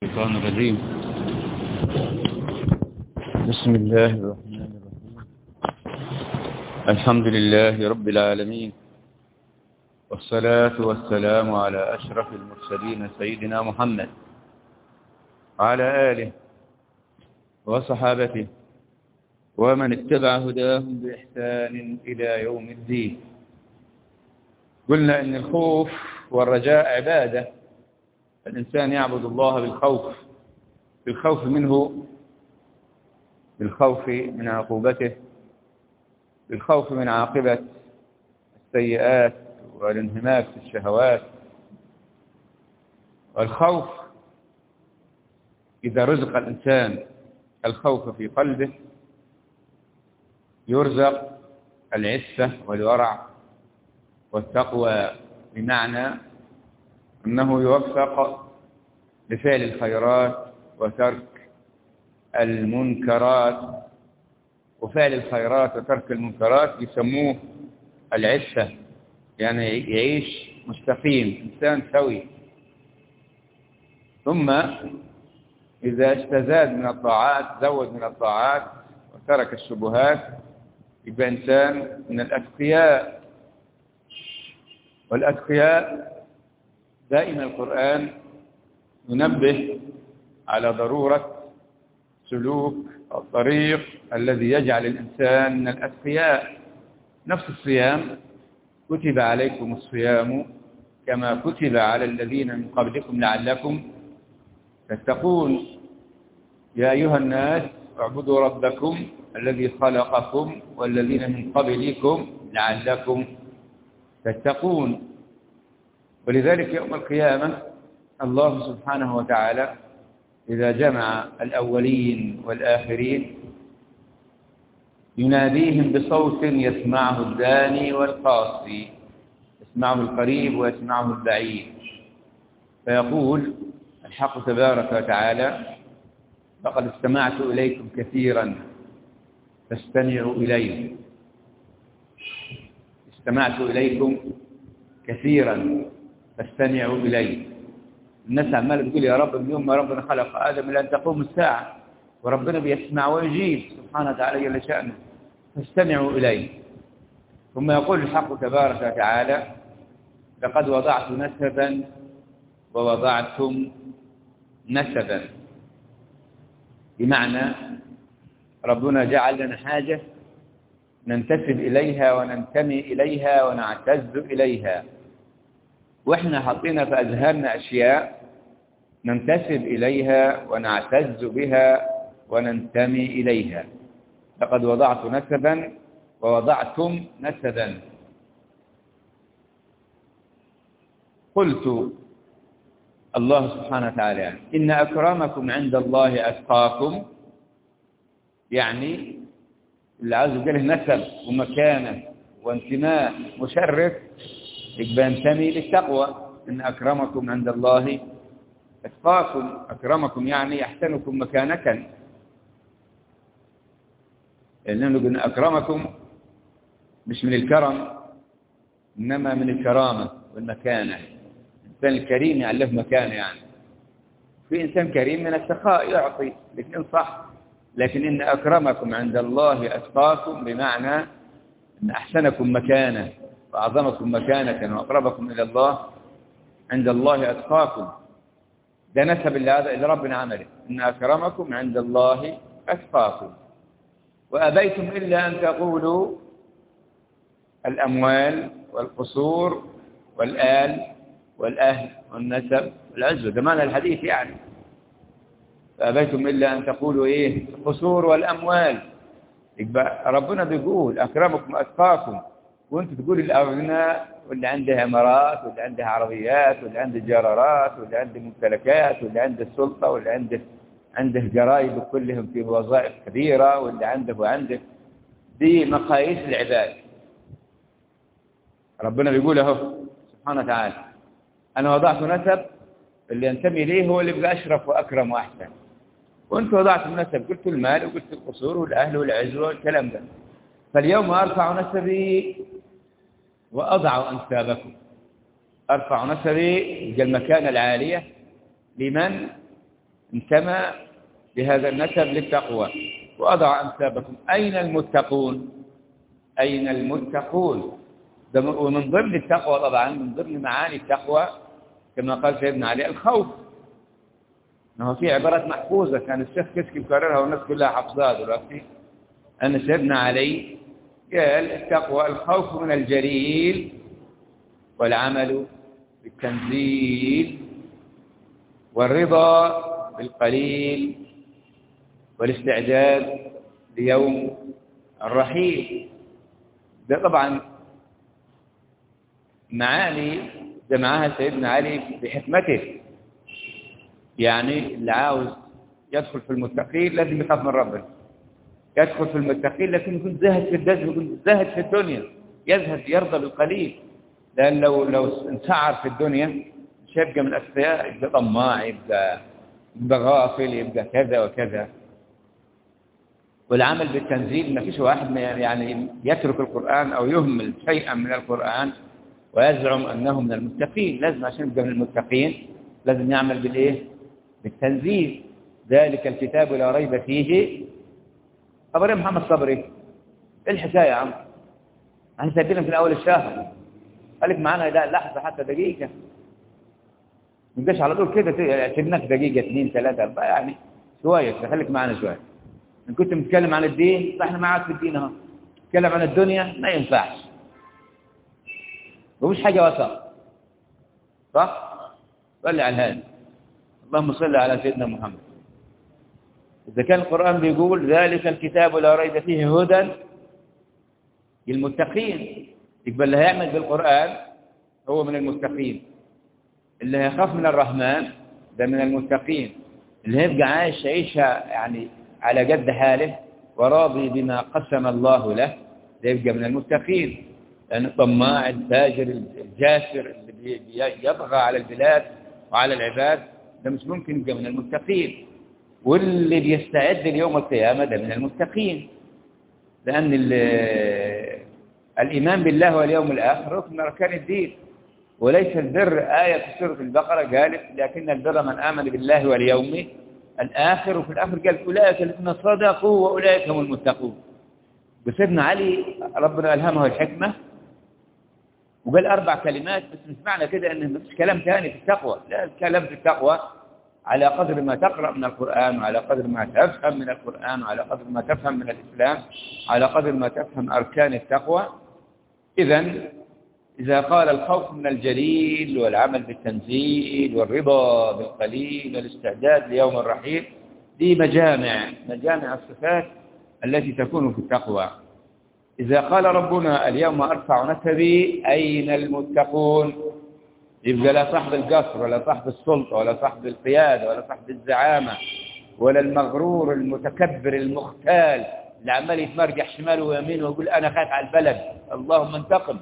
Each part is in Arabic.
الشيطان الرجيم. بسم الله الرحمن الرحيم. الحمد لله رب العالمين، والصلاة والسلام على أشرف المرسلين سيدنا محمد وعلى آله وصحابته ومن اتبع هداهم بإحسان إلى يوم الدين. قلنا إن الخوف والرجاء عبادة، الإنسان يعبد الله بالخوف منه، بالخوف من عقوبته، بالخوف من عاقبة السيئات والانهماك في الشهوات. والخوف إذا رزق الإنسان الخوف في قلبه يرزق العفة والورع والتقوى، بمعنى أنه يوفق لفعل الخيرات وترك المنكرات. وفعل الخيرات وترك المنكرات يسموه العفة، يعني يعيش مستقيم، إنسان سوي. ثم إذا استزاد من الطاعات، زود من الطاعات وترك الشبهات، يبقى إنسان من الأتقياء. والأتقياء دائما القرآن ينبه على ضرورة سلوك الطريق الذي يجعل الإنسان من الأتقياء. نفس الصيام، كتب عليكم الصيام كما كتب على الذين من قبلكم لعلكم تتقون. يا أيها الناس اعبدوا ربكم الذي خلقكم والذين من قبلكم لعلكم تتقون. ولذلك يوم القيامة الله سبحانه وتعالى إذا جمع الأولين والآخرين يناديهم بصوت يسمعه الداني والقاصي، يسمعه القريب ويسمعه البعيد، فيقول الحق تبارك وتعالى: لقد استمعت إليكم كثيرا فاستمعوا إلي. استمعت إليكم كثيرا فاستمعوا إلي. الناس عماله تقول يا رب من يوم ما ربنا خلق آدم إلى أن تقوم الساعة، وربنا بيسمع ويجيب سبحانه وتعالى جل شأنه، فاستمعوا إليه. ثم يقول الحق تبارك وتعالى: لقد وضعت نسبا ووضعتم نسبا، بمعنى ربنا جعل لنا حاجة ننتسب إليها وننتمي إليها ونعتز إليها، وإحنا حطينا في أذهاننا أشياء ننتسب إليها ونعتز بها وننتمي إليها. لقد وضعت نسبا ووضعتم نسبا. قلت الله سبحانه وتعالى: إن أكرمكم عند الله أتقاكم، يعني اللي عاوز يجيله نسب ومكانة وانتماء مشرف يبقى ينتمي للتقوى. إن أكرمكم عند الله أتقاكم. أكرمكم يعني أحسنكم مكانة، لأنه إن أكرمكم مش من الكرم إنما من الكرامة والمكانة. الإنسان الكريم يعني له مكانة، يعني في إنسان كريم من السخاء يعطي لكن صح، لكن إن أكرمكم عند الله أتقاكم بمعنى إن أحسنكم مكانة وأعظمكم مكانة وأقربكم إلى الله عند الله أتقاكم. ده نسب اللي ربنا عمله: إن أكرمكم عند الله أتقاكم. وأبيتم إلا أن تقولوا الأموال والقصور والآل والأهل والنسب والعزوة، ده معنى الحديث يعني. فأبيتم إلا أن تقولوا إيه؟ القصور والأموال. يبقى ربنا بيقول أكرمكم أتقاكم، وانت تقول الأغنياء واللي عنده عمارات واللي عنده عربيات واللي عنده جرارات واللي عنده ممتلكات واللي عنده السلطة واللي عنده جرايد كلهم في وظائف كبيرة واللي عنده. دي مقاييس العباد. ربنا بيقول اهو سبحانه وتعالى: أنا وضعت نسب، اللي ينتمي إليه هو اللي بقى أشرف وأكرم وأحسن. وانت وضعت النسب، قلت المال وقلت القصور والأهل والعزوة والكلام ده. فاليوم أرفع نسبي وأضع أنسابكم. أرفع نسبي المكانة العالية لمن؟ انتمى بهذا النسب للتقوى. وأضع أنسابكم. أين المتقون؟ أين المتقون؟ ومن ضمن التقوى طبعا، من ضمن معاني التقوى كما قال سيدنا علي الخوف. إنه في عبارات محفوظة كان الشيخ كسكي يكررها والناس كلها حفظها دلوقتي، أن سيدنا علي قال التقوى الخوف من الجليل والعمل بالتنزيل والرضا بالقليل والاستعداد ليوم الرحيل. ده طبعا معاني جمعها سيدنا علي بحكمته. يعني اللي عاوز يدخل في المتقين لازم يخاف من ربنا، يدخل في المتقين لكن يكون زاهد في الدنيا، يكون زاهد في الدنيا، يزهد يرضى بالقليل. لأن لو انسعر في الدنيا مش هيبقى من الأسفياء، يبقى طماع، يبقى غافل، يبقى كذا وكذا. والعمل بالتنزيل ما فيش واحد يعني يترك القرآن أو يهمل شيئا من القرآن ويزعم أنه من المتقين. لازم عشان يبقى من المتقين لازم يعمل بالإيه؟ بالتنزيل. ذلك الكتاب لا ريب فيه. خبر محمد صبري ايه الحكاية يا عم؟ احنا سايبينك من أول الشهر، خليك معانا لحظة حتى دقيقة، ما تبقاش على طول كده سيبناك دقيقة 2 3 4 يعني شوية، خليك معانا شوية. إن كنت بتتكلم عن الدين فإحنا معاك في الدين أهو، تتكلم عن الدنيا ما ينفعش، ومش حاجة وسط، صح؟ صلي على الهادي، اللهم صل على سيدنا محمد. إذا كان القرآن بيقول ذلك الكتاب لا ريب فيه هدى للمتقين، يقبل اللي هيعمل بالقرآن هو من المتقين، اللي هيخاف من الرحمن ده من المتقين، اللي هيبقى عايش عيشة يعني على قد حاله وراضي بما قسم الله له ده يبقى من المتقين. لأن الطماع الفاجر الجاسر اللي يبغى على البلاد وعلى العباد ده مش ممكن يبقى من المتقين. واللي بيستعد ليوم القيامة ده من المتقين، لأن الإيمان بالله واليوم الآخر ركن من أركان الدين. وليس البر آية في سورة البقرة قالت لكن البر من آمن بالله واليوم الآخر، وفي الآخر قال أولئك الذين صدقوا وأولئك هم المتقون. وسيدنا علي ربنا ألهمه الحكمة وقال 4 كلمات، بس مش معنى كده أنه مش كلام ثاني في التقوى، لا، الكلام في التقوى على قدر ما تقرأ من القرآن، وعلى قدر ما تفهم من القرآن، وعلى قدر ما تفهم من الإسلام، على قدر ما تفهم أركان التقوى. إذا قال الخوف من الجليل والعمل بالتنزيل والرضا بالقليل والاستعداد ليوم الرحيل، دي مجامع الصفات التي تكون في التقوى. إذا قال ربنا اليوم أرفع نسبي أين المتقون، يبقى لا صاحب القصر ولا صاحب السلطة ولا صاحب القيادة ولا صاحب الزعامة ولا المغرور المتكبر المختال اللي عمال يتمرجح شماله ويمينه ويقول أنا خايف على البلد اللهم انتقم.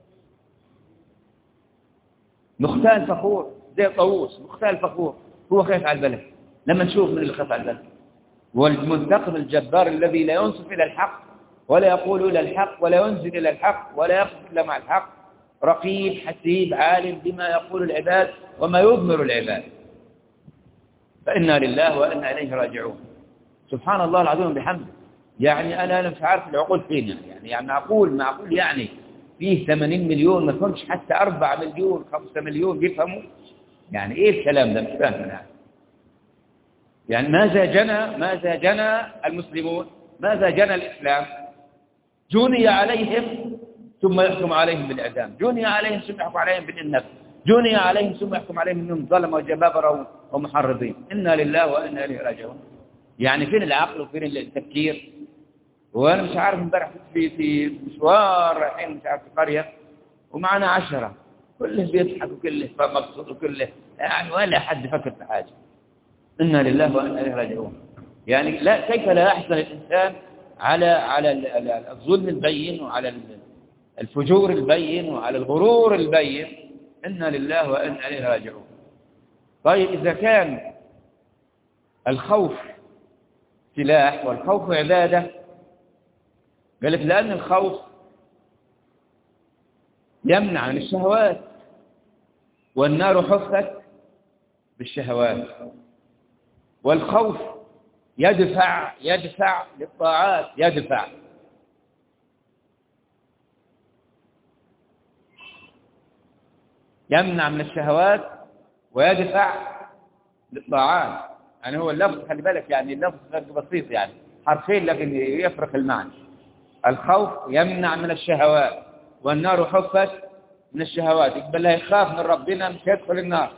مختال فخور زي طاووس، مختال فخور هو خايف على البلد. لما نشوف من اللي خايف على البلد، والمنتقم الجبار الذي لا ينصف إلى الحق ولا يقول إلى الحق ولا ينزل إلى الحق ولا يقف إلا مع الحق، رقيب حسيب عالم بما يقول العباد وما يضمر العباد. فإنا لله وإنا إليه راجعون. سبحان الله العظيم بحمده. يعني أنا مش عارف العقول فين، يعني معقول يعني فيه 80 مليون ما فهمش حتى 4 مليون 5 مليون بيفهموا؟ يعني إيه الكلام ده؟ مش فاهم أنا. يعني ماذا جنى المسلمون؟ ماذا جنى الإسلام؟ جني عليهم ثم يحكم عليهم بالإعدام، جني عليهم ثم يحكم عليهم بالنفس، جني عليهم ثم يحكم عليهم أنهم ظلموا وجبابرة ومحرضين. إنا لله وإنا إليه راجعون. يعني فين العقل وفين التفكير؟ وأنا مش عارف امبارح في مشوار رايحين مش عارف في قرية ومعنا 10 كله بيضحك وكله مبسوط وكله يعني ولا حد فكر في حاجة. إنا لله وإنا إليه راجعون. يعني لا، كيف لا يحزن الإنسان على الظلم البين وعلى الفجور البين وعلى الغرور البين. إنا لله وإنا إليه راجعون. طيب إذا كان الخوف سلاح والخوف عبادة، قالت لأن الخوف يمنع عن الشهوات، والنار حفت بالشهوات، والخوف يدفع للطاعات، يدفع. يمنع من الشهوات ويدفع للطاعات. يعني هو اللفظ خلي بالك، يعني اللفظ بسيط يعني حرفين لكن يفرق المعنى. الخوف يمنع من الشهوات، والنار حفت من الشهوات. يقبل له يخاف من ربنا مش يدخل النار.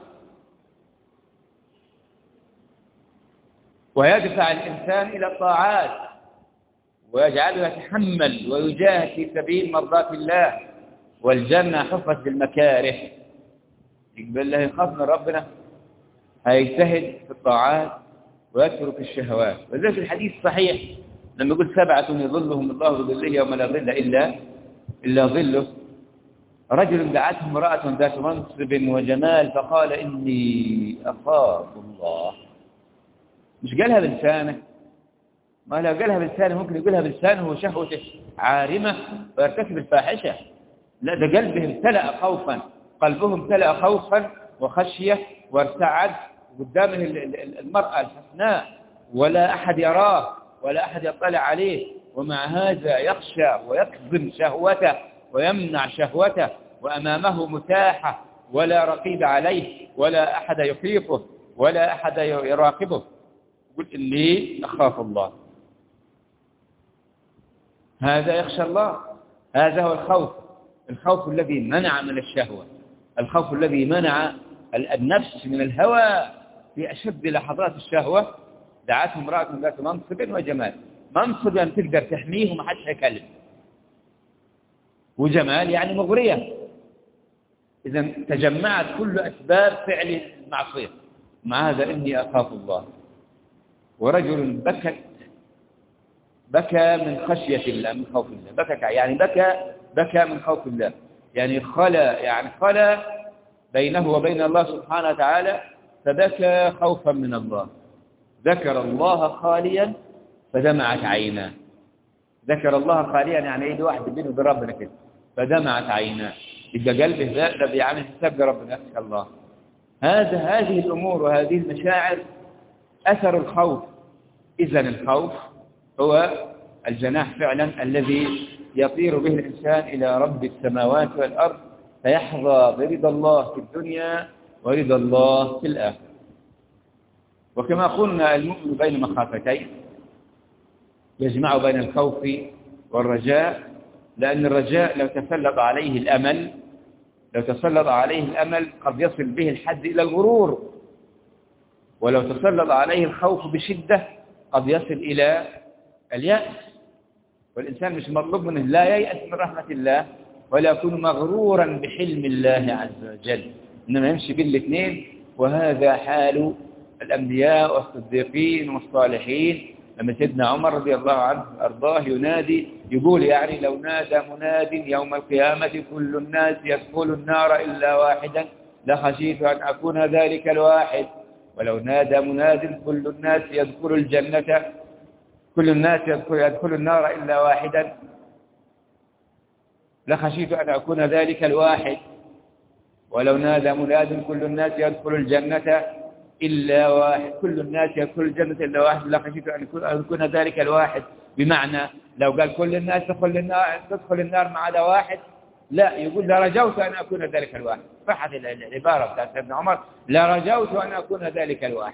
ويدفع الإنسان إلى الطاعات ويجعله يتحمل ويجاهد في سبيل مرضاة الله، والجنة حفت بالمكاره. يقبل له يخاف من ربنا، هيجتهد في الطاعات ويترك الشهوات. وذلك الحديث صحيح لما يقول 7 يظلهم الله بظله يوم لا ظل إلا ظله. رجل دعته امرأة ذات منصب وجمال فقال إني أخاف الله. مش قالها بلسانه، ما لو قالها بلسانه ممكن يقولها بلسانه وشهوته عارمة ويرتكب الفاحشة. لا، ده قلبه امتلأ خوفا، قلبه امتلأ خوفا وخشية وارتعد قدامه المرأة الحسناء، ولا أحد يراه ولا أحد يطلع عليه، ومع هذا يخشى ويكظم شهوته ويمنع شهوته، وأمامه متاحة ولا رقيب عليه ولا أحد يخيفه ولا أحد يراقبه. يقول إني أخاف الله. هذا يخشى الله، هذا هو الخوف الذي منع من الشهوة، الخوف الذي منع النفس من الهوى في أشد لحظات الشهوة. دعته امرأة ذات منصب وجمال. منصب يعني تقدر تحميه وما حدش يكلم، وجمال يعني مغرية. إذا تجمعت كل أسباب فعل المعصية. مع هذا إني أخاف الله. ورجل بكى من خشية الله، من خوف الله. بكى من خوف الله، يعني خلى بينه وبين الله سبحانه وتعالى، فبكى خوفا من الله. ذكر الله خاليا فدمعت عيناه. ذكر الله خاليا يعني ايه؟ واحد بينه وبين ربنا كده، فدمعت عيناه. يبقى قلبه ذا بيعمل حساب ربنا، يخشى الله. هذه الأمور وهذه المشاعر أثر الخوف. إذن الخوف هو الجناح فعلا الذي يطير به الإنسان إلى رب السماوات والأرض، فيحظى برضا الله في الدنيا ورضا الله في الآخرة. وكما قلنا المؤمن بين مخافتين، يجمع بين الخوف والرجاء، لأن الرجاء لو تسلط عليه الأمل قد يصل به الحد إلى الغرور، ولو تسلط عليه الخوف بشدة قد يصل إلى اليأس. والإنسان مش مطلوب منه لا ييأس من رحمة الله ولا يكون مغرورا بحلم الله عز وجل، إنما يمشي بين الاثنين. وهذا حال الأنبياء والصديقين والصالحين. لما سيدنا عمر رضي الله عنه أرضاه ينادي، يقول يعني لو نادى مناد يوم القيامة كل الناس يدخل النار إلا واحدا لخشيت أن أكون ذلك الواحد، ولو نادى مناد كل الناس يدخل الجنة، كل الناس يدخل النار إلا واحدا لخشيت أن أكون ذلك الواحد، ولو نادى مناد كل الناس يدخل الجنة إلا واحد، كل الناس يدخل الجنة إلا واحد لخشيت أن أكون ذلك الواحد. بمعنى لو قال كل الناس تدخل النار ما عدا واحد، لا، يقول لرجوت أن أكون ذلك الواحد. صحت العبارة بتاعت ابن عمر، لرجوت أن أكون ذلك الواحد.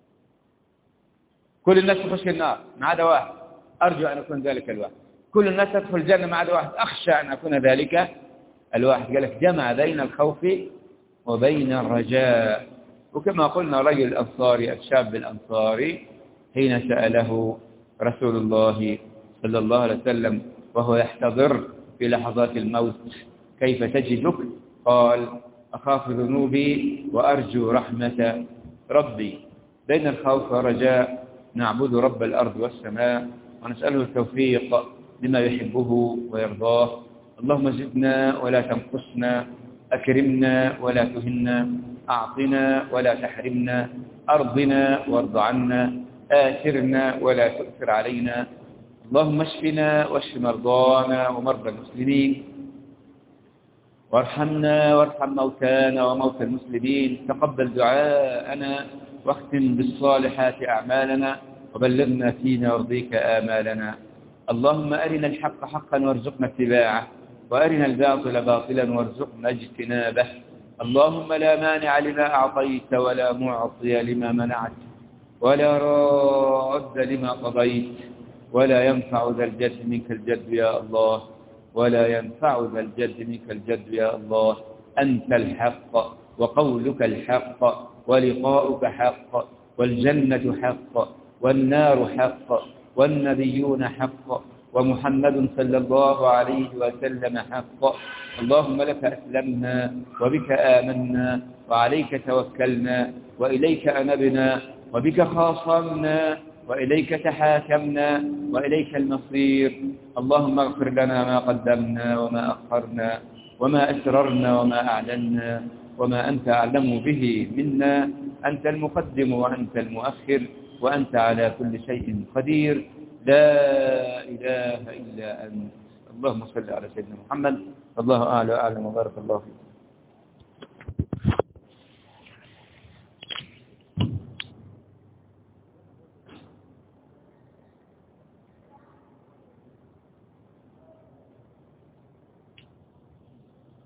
كل الناس تخش النار ما عدا واحد، أرجو أن أكون ذلك الواحد. كل الناس تدخل الجنة ما عدا واحد، أخشى أن أكون ذلك الواحد. قال لك جمع بين الخوف وبين الرجاء. وكما قلنا رجل الأنصاري، الشاب الأنصاري، حين سأله رسول الله صلى الله عليه وسلم وهو يحتضر في لحظات الموت كيف تجدك؟ قال أخاف ذنوبي وأرجو رحمة ربي. بين الخوف والرجاء نعبد رب الأرض والسماء ونسأله التوفيق لما يحبه ويرضاه. اللهم زدنا ولا تنقصنا، أكرمنا ولا تهنا، أعطنا ولا تحرمنا، أرضنا وارض عنا، آثرنا ولا تؤثر علينا. اللهم اشفنا واشف مرضانا ومرضى المسلمين، وارحمنا وارحم موتانا وموتى المسلمين. تقبل دعاءنا واختم بالصالحات أعمالنا وبلغنا فينا وارضيك آمالنا. اللهم أرنا الحق حقا وارزقنا اتباعه، وأرنا الباطل باطلا وارزقنا اجتنابه. اللهم لا مانع لما أعطيت ولا معطي لما منعت ولا راد لما قضيت ولا ينفع ذا الجد منك الجد يا الله، ولا ينفع ذا الجد منك الجد يا الله. أنت الحق وقولك الحق ولقاؤك حق والجنة حق والنار حق والنبيون حق ومحمد صلى الله عليه وسلم حق. اللهم لك أسلمنا وبك آمنا وعليك توكلنا وإليك أنبنا وبك خاصمنا وإليك تحاكمنا وإليك المصير. اللهم اغفر لنا ما قدمنا وما أخرنا وما أسررنا وما أعلنا وما أنت أعلم به منا. أنت المقدم وأنت المؤخر وأنت على كل شيء قدير. لا إله إلا أنت. اللهم صل على سيدنا محمد. الله أعلى وأعلم وبارك الله فيك.